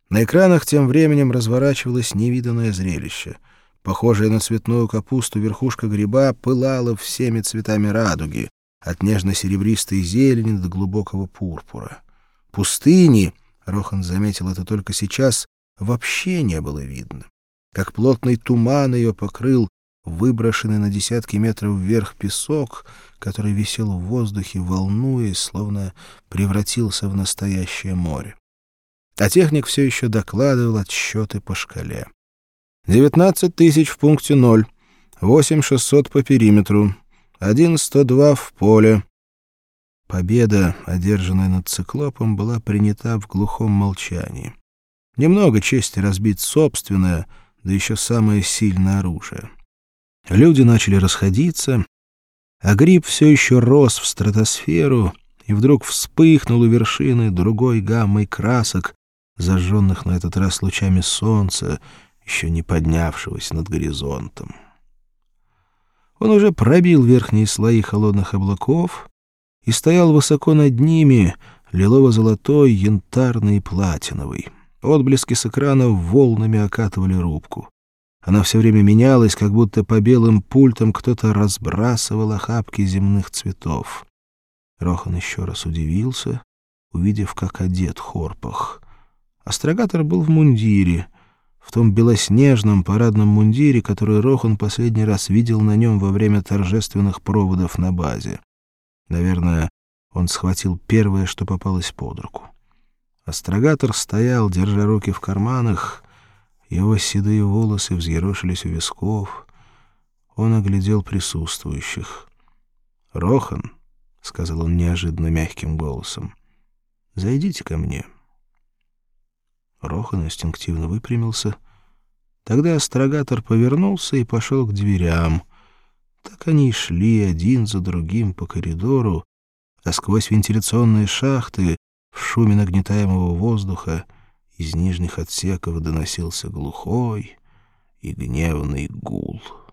На экранах тем временем разворачивалось невиданное зрелище. Похожая на цветную капусту верхушка гриба пылала всеми цветами радуги, от нежно-серебристой зелени до глубокого пурпура. Пустыни, Рохан заметил это только сейчас, вообще не было видно. Как плотный туман ее покрыл выброшенный на десятки метров вверх песок, который висел в воздухе, волнуясь, словно превратился в настоящее море. А техник все еще докладывал отсчеты по шкале. 19 тысяч в пункте 0, 8600 по периметру, 1102 в поле. Победа, одержанная над циклопом, была принята в глухом молчании. Немного чести разбить собственное, да еще самое сильное оружие. Люди начали расходиться, а гриб все еще рос в стратосферу и вдруг вспыхнул у вершины другой гаммой красок, зажженных на этот раз лучами солнца, еще не поднявшегося над горизонтом. Он уже пробил верхние слои холодных облаков и стоял высоко над ними, лилово-золотой, янтарный и платиновый. Отблески с экранов волнами окатывали рубку. Она все время менялась, как будто по белым пультам кто-то разбрасывал охапки земных цветов. Рохан еще раз удивился, увидев, как одет Хорпах. Астрогатор был в мундире, в том белоснежном парадном мундире, который Рохан последний раз видел на нем во время торжественных проводов на базе. Наверное, он схватил первое, что попалось под руку. Астрогатор стоял, держа руки в карманах, его седые волосы взъерошились у висков. Он оглядел присутствующих. «Рохан», — сказал он неожиданно мягким голосом, — «зайдите ко мне». Рохан инстинктивно выпрямился. Тогда астрогатор повернулся и пошел к дверям. Так они и шли один за другим по коридору, а сквозь вентиляционные шахты, в шуме нагнетаемого воздуха, из нижних отсеков доносился глухой и гневный гул.